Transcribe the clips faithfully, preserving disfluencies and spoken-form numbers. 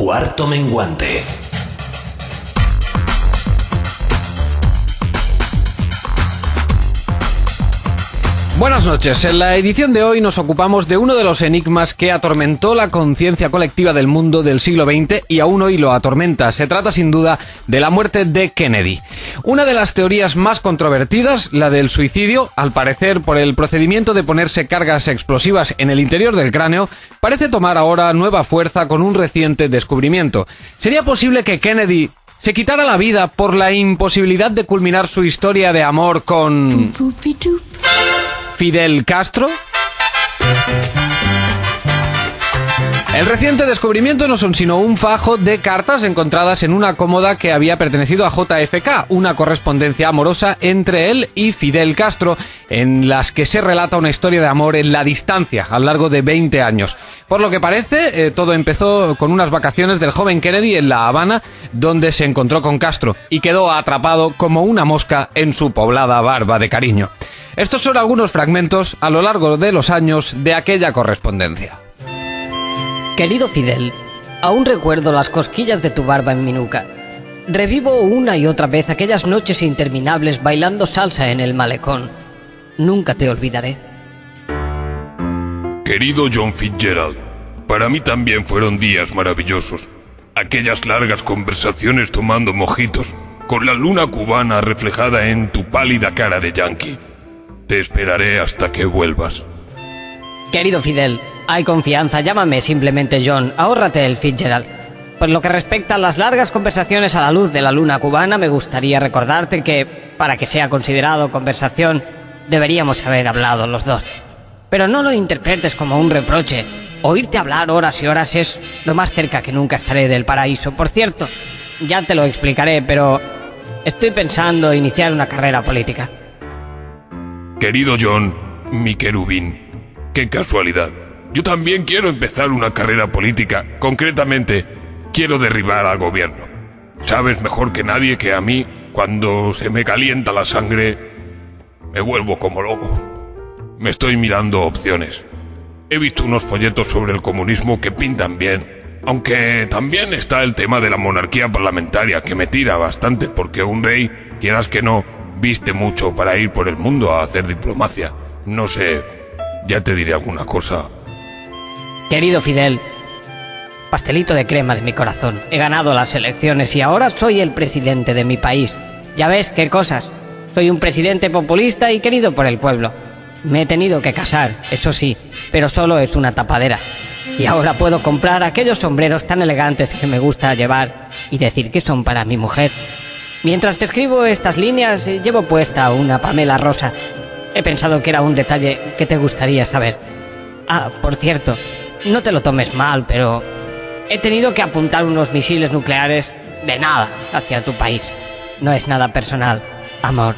Cuarto menguante. Buenas noches. En la edición de hoy nos ocupamos de uno de los enigmas que atormentó la conciencia colectiva del mundo del siglo veinte y aún hoy lo atormenta. Se trata sin duda de la muerte de Kennedy. Una de las teorías más controvertidas, la del suicidio, al parecer por el procedimiento de ponerse cargas explosivas en el interior del cráneo, parece tomar ahora nueva fuerza con un reciente descubrimiento. ¿Sería posible que Kennedy se quitara la vida por la imposibilidad de culminar su historia de amor con Fidel Castro? El reciente descubrimiento no son sino un fajo de cartas encontradas en una cómoda que había pertenecido a J F K, una correspondencia amorosa entre él y Fidel Castro, en las que se relata una historia de amor en la distancia, a lo largo de veinte años. Por lo que parece, eh, todo empezó con unas vacaciones del joven Kennedy en La Habana, donde se encontró con Castro, y quedó atrapado como una mosca en su poblada barba de cariño. Estos son algunos fragmentos, a lo largo de los años, de aquella correspondencia. Querido Fidel, aún recuerdo las cosquillas de tu barba en mi nuca. Revivo una y otra vez aquellas noches interminables bailando salsa en el malecón. Nunca te olvidaré. Querido John Fitzgerald, para mí también fueron días maravillosos. Aquellas largas conversaciones tomando mojitos, con la luna cubana reflejada en tu pálida cara de yankee. Te esperaré hasta que vuelvas. Querido Fidel, hay confianza, llámame simplemente John, ahórrate el Fitzgerald. Por lo que respecta a las largas conversaciones a la luz de la luna cubana, me gustaría recordarte que, para que sea considerado conversación, deberíamos haber hablado los dos. Pero no lo interpretes como un reproche. Oírte hablar horas y horas es lo más cerca que nunca estaré del paraíso. Por cierto, ya te lo explicaré, pero estoy pensando iniciar una carrera política. Querido John, mi querubín, qué casualidad. Yo también quiero empezar una carrera política. Concretamente, quiero derribar al gobierno. Sabes mejor que nadie que a mí, cuando se me calienta la sangre, me vuelvo como loco. Me estoy mirando opciones. He visto unos folletos sobre el comunismo que pintan bien, aunque también está el tema de la monarquía parlamentaria, que me tira bastante, porque un rey, quieras que no, viste mucho para ir por el mundo a hacer diplomacia. No sé, ya te diré alguna cosa. Querido Fidel, pastelito de crema de mi corazón, he ganado las elecciones y ahora soy el presidente de mi país. Ya ves qué cosas. Soy un presidente populista y querido por el pueblo. Me he tenido que casar, eso sí, pero solo es una tapadera. Y ahora puedo comprar aquellos sombreros tan elegantes que me gusta llevar y decir que son para mi mujer. Mientras te escribo estas líneas, llevo puesta una Pamela rosa. He pensado que era un detalle que te gustaría saber. Ah, por cierto, no te lo tomes mal, pero he tenido que apuntar unos misiles nucleares de nada hacia tu país. No es nada personal, amor.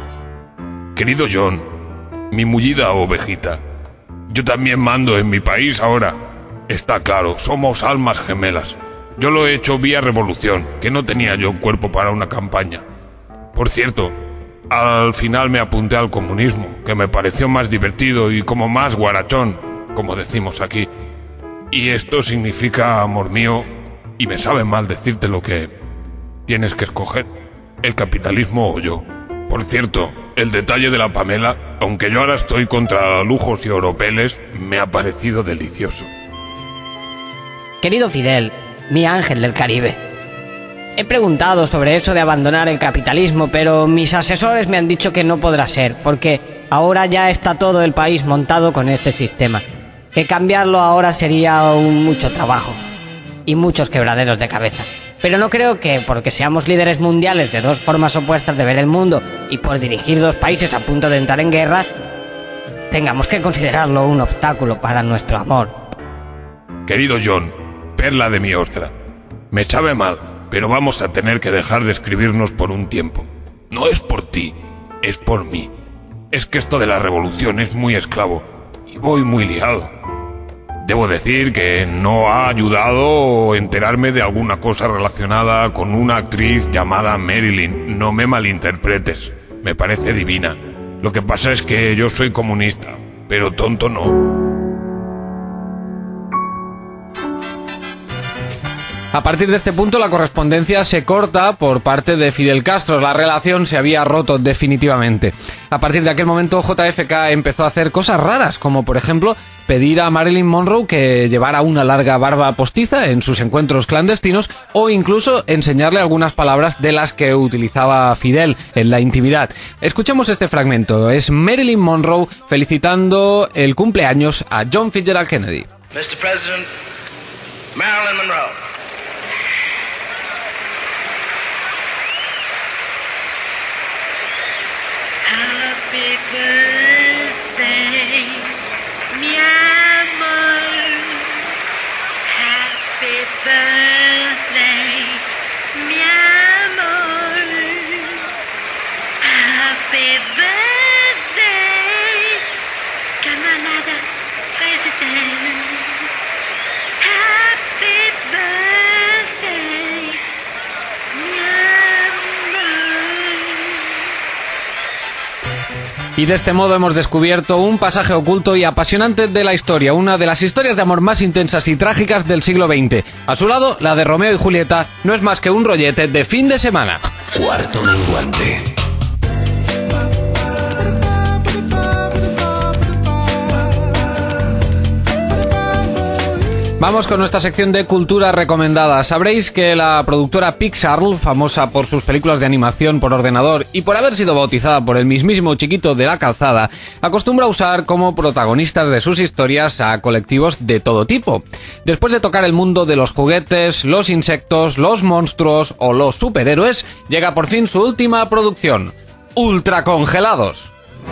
Querido John, mi mullida ovejita, yo también mando en mi país ahora. Está claro, somos almas gemelas. Yo lo he hecho vía revolución, que no tenía yo cuerpo para una campaña. Por cierto, al final me apunté al comunismo, que me pareció más divertido y como más guarachón, como decimos aquí. Y esto significa, amor mío, y me sabe mal decirte lo que tienes que escoger, el capitalismo o yo. Por cierto, el detalle de la Pamela, aunque yo ahora estoy contra lujos y oropeles, me ha parecido delicioso. Querido Fidel, mi ángel del Caribe, he preguntado sobre eso de abandonar el capitalismo, pero mis asesores me han dicho que no podrá ser, porque ahora ya está todo el país montado con este sistema. Que cambiarlo ahora sería un mucho trabajo y muchos quebraderos de cabeza. Pero no creo que, porque seamos líderes mundiales de dos formas opuestas de ver el mundo y por dirigir dos países a punto de entrar en guerra, tengamos que considerarlo un obstáculo para nuestro amor. Querido John, perla de mi ostra, me sabe mal, pero vamos a tener que dejar de escribirnos por un tiempo. No es por ti, es por mí. Es que esto de la revolución es muy esclavo y voy muy liado. Debo decir que no ha ayudado enterarme de alguna cosa relacionada con una actriz llamada Marilyn. No me malinterpretes, me parece divina. Lo que pasa es que yo soy comunista, pero tonto no. A partir de este punto la correspondencia se corta por parte de Fidel Castro, la relación se había roto definitivamente. A partir de aquel momento J F K empezó a hacer cosas raras, como por ejemplo pedir a Marilyn Monroe que llevara una larga barba postiza en sus encuentros clandestinos o incluso enseñarle algunas palabras de las que utilizaba Fidel en la intimidad. Escuchemos este fragmento, es Marilyn Monroe felicitando el cumpleaños a John Fitzgerald Kennedy. mister President, Marilyn Monroe. Happy birthday, mi amor. Happy birthday, mi amor. Happy birthday, camarada president. Happy birthday, mi Y de este modo hemos descubierto un pasaje oculto y apasionante de la historia, una de las historias de amor más intensas y trágicas del siglo veinte. A su lado, la de Romeo y Julieta no es más que un rollete de fin de semana. Cuarto menguante. Vamos con nuestra sección de cultura recomendada. Sabréis que la productora Pixar, famosa por sus películas de animación por ordenador y por haber sido bautizada por el mismísimo Chiquito de la Calzada, acostumbra usar como protagonistas de sus historias a colectivos de todo tipo. Después de tocar el mundo de los juguetes, los insectos, los monstruos o los superhéroes, llega por fin su última producción, Ultracongelados.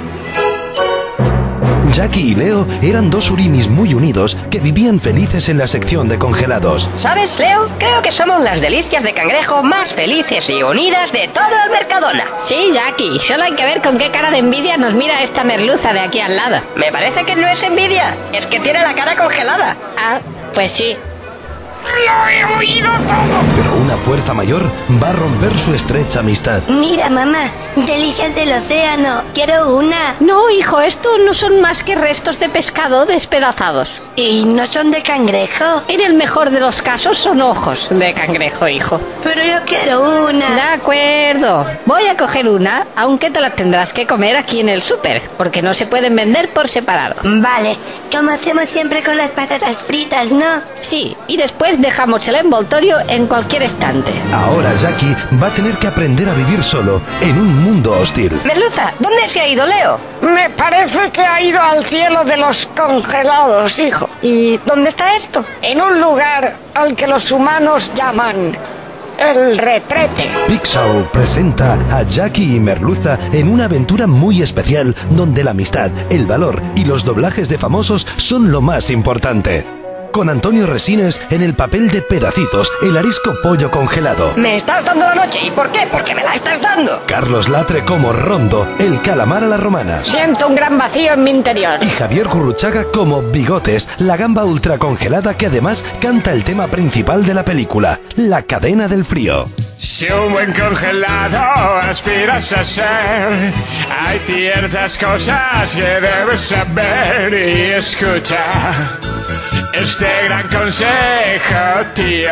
Jackie y Leo eran dos urimis muy unidos que vivían felices en la sección de congelados. ¿Sabes, Leo? Creo que somos las delicias de cangrejo más felices y unidas de todo el Mercadona. Sí, Jackie, solo hay que ver con qué cara de envidia nos mira esta merluza de aquí al lado. Me parece que no es envidia, es que tiene la cara congelada. Ah, pues sí. Lo he oído todo. Pero una fuerza mayor va a romper su estrecha amistad. Mira, mamá, delicias del océano. Quiero una. No, hijo, esto no son más que restos de pescado despedazados. ¿Y no son de cangrejo? En el mejor de los casos son ojos de cangrejo, hijo. Pero yo quiero una. De acuerdo. Voy a coger una, aunque te la tendrás que comer aquí en el súper, porque no se pueden vender por separado. Vale, como hacemos siempre con las patatas fritas, ¿no? Sí, y después dejamos el envoltorio en cualquier estante. Ahora Jackie va a tener que aprender a vivir solo en un mundo hostil. Merluza, ¿dónde se ha ido Leo? Me parece que ha ido al cielo de los congelados, hijo. ¿Y dónde está esto? En un lugar al que los humanos llaman el retrete. Pixar presenta a Jackie y Merluza en una aventura muy especial donde la amistad, el valor y los doblajes de famosos son lo más importante. Con Antonio Resines en el papel de Pedacitos, el arisco pollo congelado. Me estás dando la noche. ¿Y por qué? Porque me la estás dando. Carlos Latre como Rondo, el calamar a la romana. Siento un gran vacío en mi interior. Y Javier Gurruchaga como Bigotes, la gamba ultracongelada que además canta el tema principal de la película, La cadena del frío. Si un buen congelado aspiras a ser, hay ciertas cosas que debes saber y escuchar este gran consejo, tío.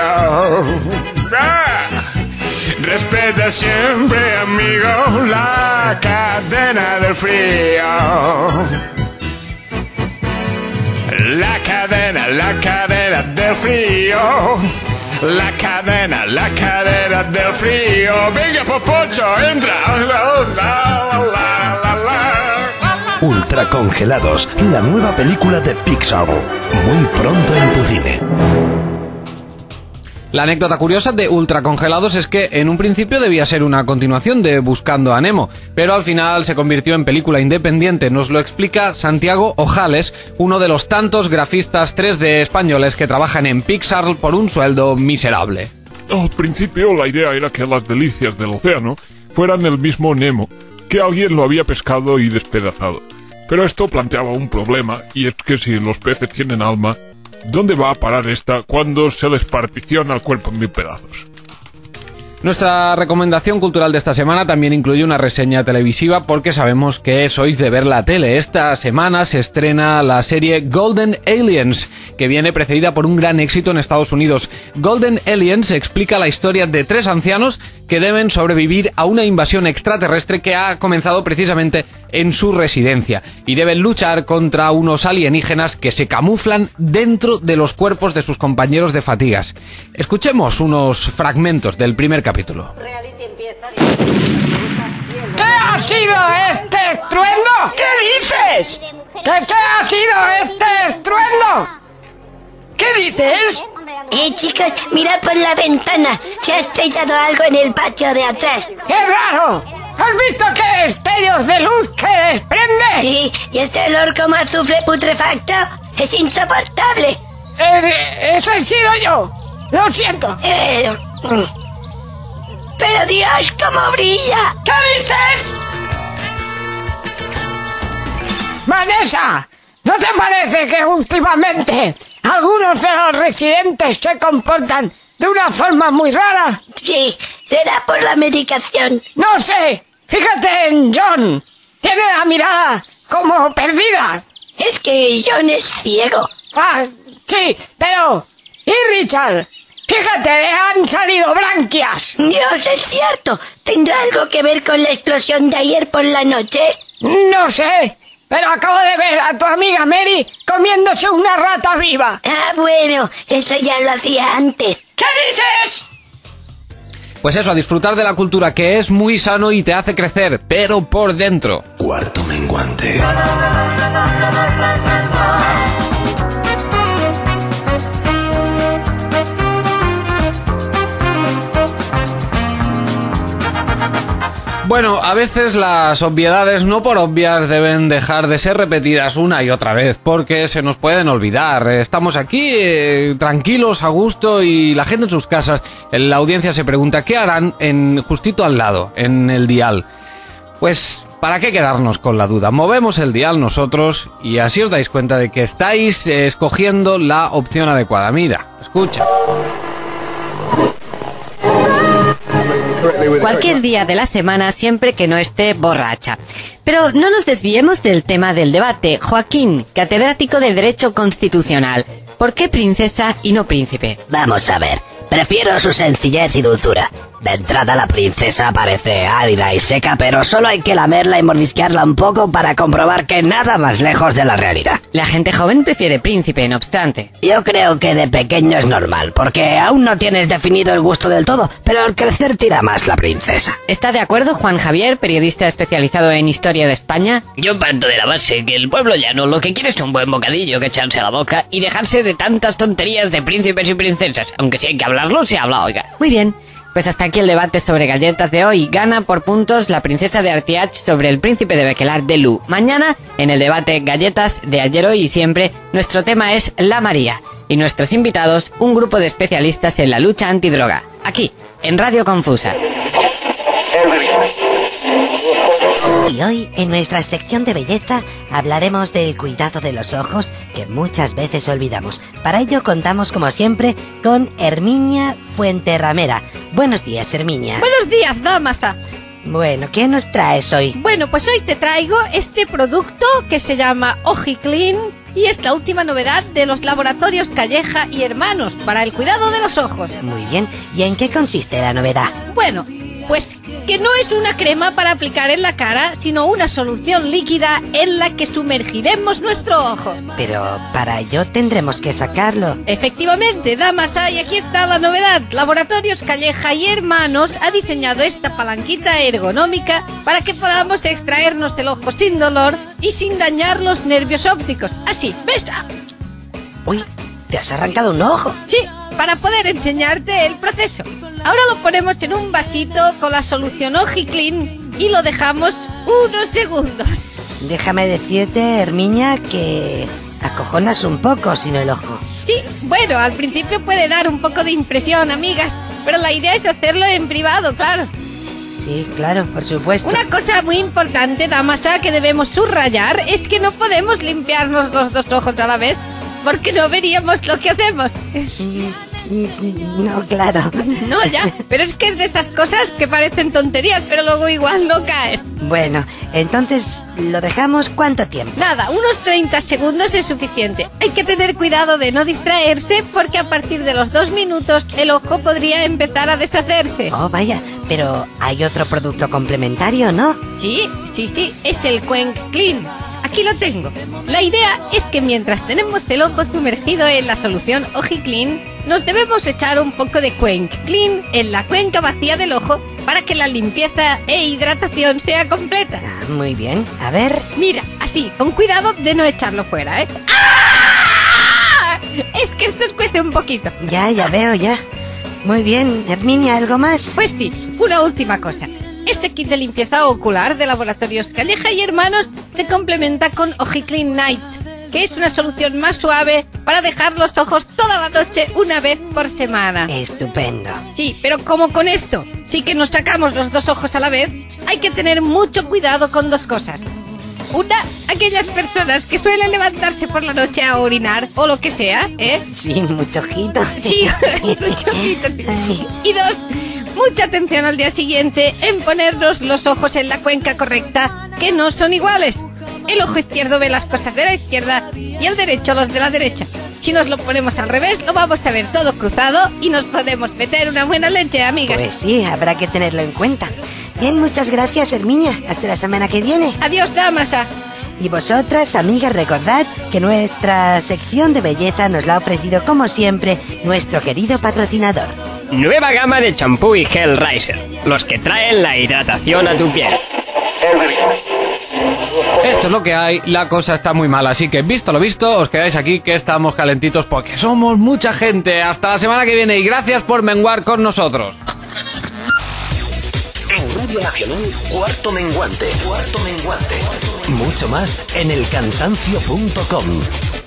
¡Ah! Respeta siempre, amigo, la cadena del frío. La cadena, la cadena del frío. La cadena, la cadena del frío. Venga, Popocho, entra. La, la, la, la, la. Ultracongelados, la nueva película de Pixar. Muy pronto en tu cine. La anécdota curiosa de Ultracongelados es que en un principio debía ser una continuación de Buscando a Nemo, pero al final se convirtió en película independiente. Nos lo explica Santiago Ojales, uno de los tantos grafistas tres D españoles que trabajan en Pixar por un sueldo miserable. Al principio la idea era que las delicias del océano fueran el mismo Nemo, que alguien lo había pescado y despedazado. Pero esto planteaba un problema, y es que si los peces tienen alma, ¿dónde va a parar esta cuando se les particiona el cuerpo en mil pedazos? Nuestra recomendación cultural de esta semana también incluye una reseña televisiva porque sabemos que sois de ver la tele. Esta semana se estrena la serie Golden Aliens, que viene precedida por un gran éxito en Estados Unidos. Golden Aliens explica la historia de tres ancianos que deben sobrevivir a una invasión extraterrestre que ha comenzado precisamente en su residencia y deben luchar contra unos alienígenas que se camuflan dentro de los cuerpos de sus compañeros de fatigas. Escuchemos unos fragmentos del primer capítulo. ¿Qué ha sido este estruendo? ¿Qué dices? ¿Qué, qué ha sido este estruendo? ¿Qué dices? Eh, chicos, mirad por la ventana. Se ha estrellado algo en el patio de atrás. ¡Qué raro! ¿Has visto qué destellos de luz que desprende? Sí, y este olor como azufre putrefacto es insoportable. Eh, eso he sido yo. Lo siento. Eh, pero Dios, cómo brilla. ¿Qué dices? Vanessa, ¿no te parece que últimamente algunos de los residentes se comportan de una forma muy rara? Sí, será por la medicación. No sé. Fíjate en John. Tiene la mirada como perdida. Es que John es ciego. Ah, sí, pero... ¿y Richard? Fíjate, le han salido branquias. Dios, es cierto. ¿Tendrá algo que ver con la explosión de ayer por la noche? No sé, pero acabo de ver a tu amiga Mary comiéndose una rata viva. Ah, bueno, eso ya lo hacía antes. ¿Qué dices? Pues eso, a disfrutar de la cultura, que es muy sano y te hace crecer, pero por dentro. Cuarto menguante. Bueno, a veces las obviedades, no por obvias, deben dejar de ser repetidas una y otra vez, porque se nos pueden olvidar. Estamos aquí eh, tranquilos, a gusto, y la gente en sus casas, la audiencia se pregunta ¿qué harán en justito al lado, en el dial? Pues, ¿para qué quedarnos con la duda? Movemos el dial nosotros y así os dais cuenta de que estáis eh, escogiendo la opción adecuada. Mira, escucha. Cualquier día de la semana, siempre que no esté borracha. Pero no nos desviemos del tema del debate. Joaquín, catedrático de Derecho Constitucional. ¿Por qué princesa y no príncipe? Vamos a ver. Prefiero su sencillez y dulzura. De entrada la princesa parece árida y seca, pero solo hay que lamerla y mordisquearla un poco para comprobar que nada más lejos de la realidad. La gente joven prefiere príncipe, no obstante. Yo creo que de pequeño es normal, porque aún no tienes definido el gusto del todo, pero al crecer tira más la princesa. ¿Está de acuerdo Juan Javier, periodista especializado en historia de España? Yo parto de la base que el pueblo llano lo que quiere es un buen bocadillo que echarse a la boca y dejarse de tantas tonterías de príncipes y princesas, aunque si hay que hablarlo, se habla, oiga. Muy bien. Pues hasta aquí el debate sobre galletas de hoy. Gana por puntos la princesa de Artiach sobre el príncipe de Bequelar de Lu. Mañana, en el debate galletas de ayer, hoy y siempre, nuestro tema es la María. Y nuestros invitados, un grupo de especialistas en la lucha antidroga. Aquí, en Radio Confusa. Y hoy, en nuestra sección de belleza, hablaremos del cuidado de los ojos, que muchas veces olvidamos. Para ello contamos, como siempre, con Herminia Fuenterramera. Buenos días, Herminia. Buenos días, Damasa. Bueno, ¿qué nos traes hoy? Bueno, pues hoy te traigo este producto que se llama OjiClean y es la última novedad de los laboratorios Calleja y Hermanos para el cuidado de los ojos. Muy bien, ¿y en qué consiste la novedad? Bueno, pues que no es una crema para aplicar en la cara, sino una solución líquida en la que sumergiremos nuestro ojo. Pero para ello tendremos que sacarlo. Efectivamente, Damasa, y aquí está la novedad. Laboratorios Calleja y Hermanos ha diseñado esta palanquita ergonómica para que podamos extraernos el ojo sin dolor y sin dañar los nervios ópticos. Así, ¿ves? Uy, ¿te has arrancado un ojo? Sí, para poder enseñarte el proceso. Ahora lo ponemos en un vasito con la solución OjiClean y lo dejamos unos segundos. Déjame decirte, Herminia, que acojonas un poco sin el ojo. Sí, bueno, al principio puede dar un poco de impresión, amigas, pero la idea es hacerlo en privado, claro. Sí, claro, por supuesto. Una cosa muy importante, Damasa, que debemos subrayar es que no podemos limpiarnos los dos ojos a la vez, porque no veríamos lo que hacemos. No, claro. No, ya, pero es que es de esas cosas que parecen tonterías, pero luego igual no caes. Bueno, entonces, ¿lo dejamos cuánto tiempo? Nada, unos treinta segundos es suficiente. Hay que tener cuidado de no distraerse porque a partir de los dos minutos el ojo podría empezar a deshacerse. Oh, vaya, pero hay otro producto complementario, ¿no? Sí, sí, sí, es el Cuenc Clean. Aquí lo tengo. La idea es que mientras tenemos el ojo sumergido en la solución OjiClean, nos debemos echar un poco de Cuenc Clean en la cuenca vacía del ojo para que la limpieza e hidratación sea completa. Ah, muy bien. A ver. Mira, así, con cuidado de no echarlo fuera, ¿eh? ¡Ah! Es que esto escuece un poquito. Ya, ya veo, ya. Muy bien. Herminia, ¿algo más? Pues sí, una última cosa. Este kit de limpieza ocular de Laboratorios Calleja y Hermanos se complementa con OjiClean Night, que es una solución más suave para dejar los ojos toda la noche una vez por semana. Estupendo. Sí, pero como con esto sí que nos sacamos los dos ojos a la vez, hay que tener mucho cuidado con dos cosas. Una, aquellas personas que suelen levantarse por la noche a orinar o lo que sea, ¿eh? Sí, mucho ojito. Sí, mucho ojito. Sí. Y dos, mucha atención al día siguiente en ponernos los ojos en la cuenca correcta, que no son iguales. El ojo izquierdo ve las cosas de la izquierda y el derecho los de la derecha. Si nos lo ponemos al revés, lo vamos a ver todo cruzado y nos podemos meter una buena leche, amigas. Pues sí, habrá que tenerlo en cuenta. Bien, muchas gracias, Herminia. Hasta la semana que viene. Adiós, Damasa. Y vosotras, amigas, recordad que nuestra sección de belleza nos la ha ofrecido, como siempre, nuestro querido patrocinador. Nueva gama de champú y gel Riser, los que traen la hidratación a tu piel. Esto es lo que hay, la cosa está muy mal, así que visto lo visto, os quedáis aquí que estamos calentitos porque somos mucha gente. Hasta la semana que viene y gracias por menguar con nosotros. En Radio Nacional, Cuarto Menguante. Cuarto Menguante. Mucho más en el cansancio punto com.